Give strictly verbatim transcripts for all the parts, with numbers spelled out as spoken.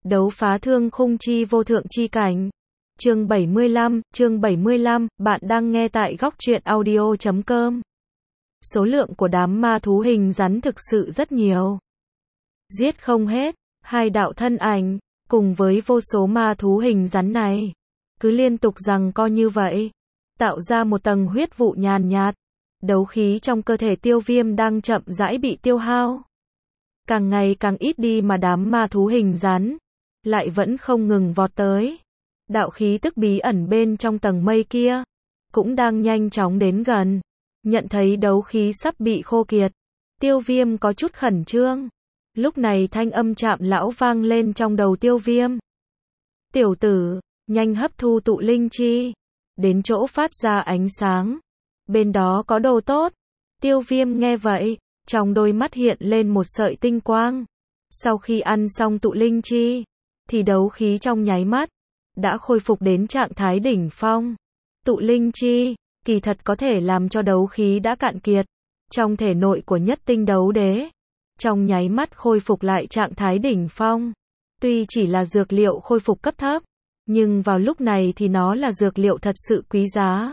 Đấu phá thương khung chi vô thượng chi cảnh. Chương bảy mươi lăm, chương bảy mươi lăm, bạn đang nghe tại góc truyện audio chấm com. Số lượng của đám ma thú hình rắn thực sự rất nhiều. Giết không hết, hai đạo thân ảnh, cùng với vô số ma thú hình rắn này, cứ liên tục giằng co như vậy, tạo ra một tầng huyết vụ nhàn nhạt. Đấu khí trong cơ thể Tiêu Viêm đang chậm rãi bị tiêu hao. Càng ngày càng ít đi mà đám ma thú hình rắn lại vẫn không ngừng vọt tới. Đạo khí tức bí ẩn bên trong tầng mây kia cũng đang nhanh chóng đến gần. Nhận thấy đấu khí sắp bị khô kiệt, Tiêu Viêm có chút khẩn trương. Lúc này thanh âm Trạm lão vang lên trong đầu Tiêu Viêm. Tiểu tử, nhanh hấp thu tụ linh chi, đến chỗ phát ra ánh sáng. Bên đó có đồ tốt. Tiêu Viêm nghe vậy, trong đôi mắt hiện lên một sợi tinh quang. Sau khi ăn xong tụ linh chi, thì đấu khí trong nháy mắt đã khôi phục đến trạng thái đỉnh phong. Tụ linh chi, kỳ thật có thể làm cho đấu khí đã cạn kiệt trong thể nội của nhất tinh đấu đế, trong nháy mắt khôi phục lại trạng thái đỉnh phong. Tuy chỉ là dược liệu khôi phục cấp thấp, nhưng vào lúc này thì nó là dược liệu thật sự quý giá.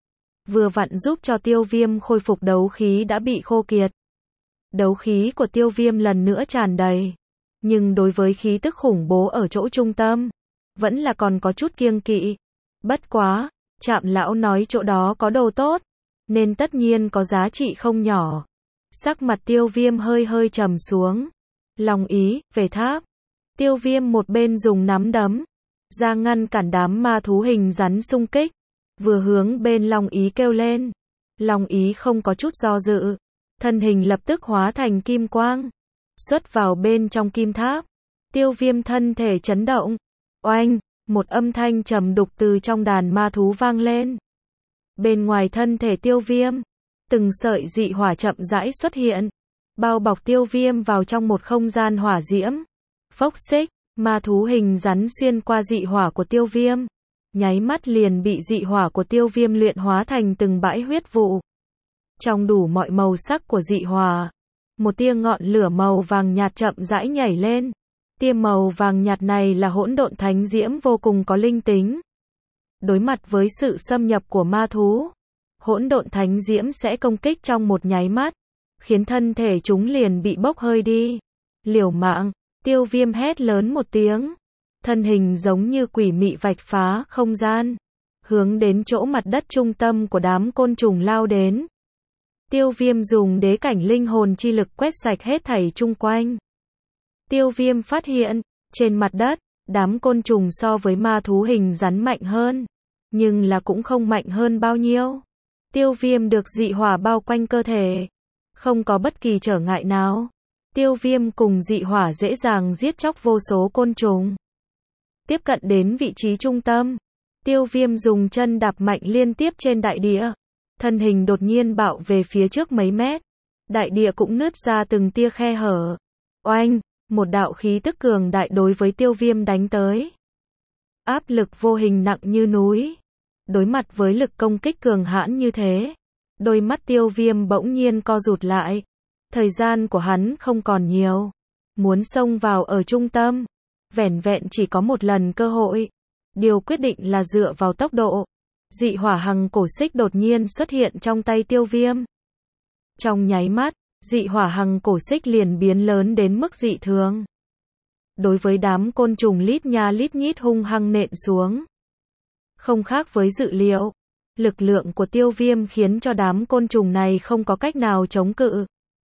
Vừa vặn giúp cho Tiêu Viêm khôi phục đấu khí đã bị khô kiệt. Đấu khí của Tiêu Viêm lần nữa tràn đầy, nhưng đối với khí tức khủng bố ở chỗ trung tâm, vẫn là còn có chút kiêng kỵ. Bất quá, Trạm lão nói chỗ đó có đồ tốt, nên tất nhiên có giá trị không nhỏ. Sắc mặt Tiêu Viêm hơi hơi trầm xuống. Long ý, về tháp. Tiêu Viêm một bên dùng nắm đấm ra ngăn cản đám ma thú hình rắn xung kích, vừa hướng bên Long ý kêu lên. Long ý không có chút do dự, thân hình lập tức hóa thành kim quang, xuất vào bên trong kim tháp. Tiêu Viêm thân thể chấn động. Oanh, một âm thanh trầm đục từ trong đàn ma thú vang lên. Bên ngoài thân thể Tiêu Viêm, từng sợi dị hỏa chậm rãi xuất hiện, bao bọc Tiêu Viêm vào trong một không gian hỏa diễm. Phốc xích, ma thú hình rắn xuyên qua dị hỏa của Tiêu Viêm, nháy mắt liền bị dị hỏa của Tiêu Viêm luyện hóa thành từng bãi huyết vụ. Trong đủ mọi màu sắc của dị hỏa, một tia ngọn lửa màu vàng nhạt chậm rãi nhảy lên. Tia màu vàng nhạt này là hỗn độn thánh diễm vô cùng có linh tính. Đối mặt với sự xâm nhập của ma thú, hỗn độn thánh diễm sẽ công kích trong một nháy mắt, khiến thân thể chúng liền bị bốc hơi đi. Liều mạng, Tiêu Viêm hét lớn một tiếng, thân hình giống như quỷ mị vạch phá không gian, hướng đến chỗ mặt đất trung tâm của đám côn trùng lao đến. Tiêu Viêm dùng đế cảnh linh hồn chi lực quét sạch hết thảy chung quanh. Tiêu Viêm phát hiện, trên mặt đất, đám côn trùng so với ma thú hình rắn mạnh hơn, nhưng là cũng không mạnh hơn bao nhiêu. Tiêu Viêm được dị hỏa bao quanh cơ thể, không có bất kỳ trở ngại nào. Tiêu Viêm cùng dị hỏa dễ dàng giết chóc vô số côn trùng. Tiếp cận đến vị trí trung tâm, Tiêu Viêm dùng chân đạp mạnh liên tiếp trên đại địa, thân hình đột nhiên bạo về phía trước mấy mét. Đại địa cũng nứt ra từng tia khe hở. Oanh, một đạo khí tức cường đại đối với Tiêu Viêm đánh tới. Áp lực vô hình nặng như núi. Đối mặt với lực công kích cường hãn như thế, đôi mắt Tiêu Viêm bỗng nhiên co rụt lại. Thời gian của hắn không còn nhiều, muốn xông vào ở trung tâm, vẻn vẹn chỉ có một lần cơ hội. Điều quyết định là dựa vào tốc độ. Dị hỏa hằng cổ xích đột nhiên xuất hiện trong tay Tiêu Viêm. Trong nháy mắt, dị hỏa hằng cổ xích liền biến lớn đến mức dị thường. Đối với đám côn trùng lít nha lít nhít hung hăng nện xuống. Không khác với dự liệu, lực lượng của Tiêu Viêm khiến cho đám côn trùng này không có cách nào chống cự.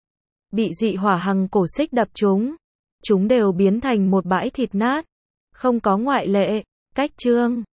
Bị dị hỏa hằng cổ xích đập chúng, chúng đều biến thành một bãi thịt nát. Không có ngoại lệ. Cách chương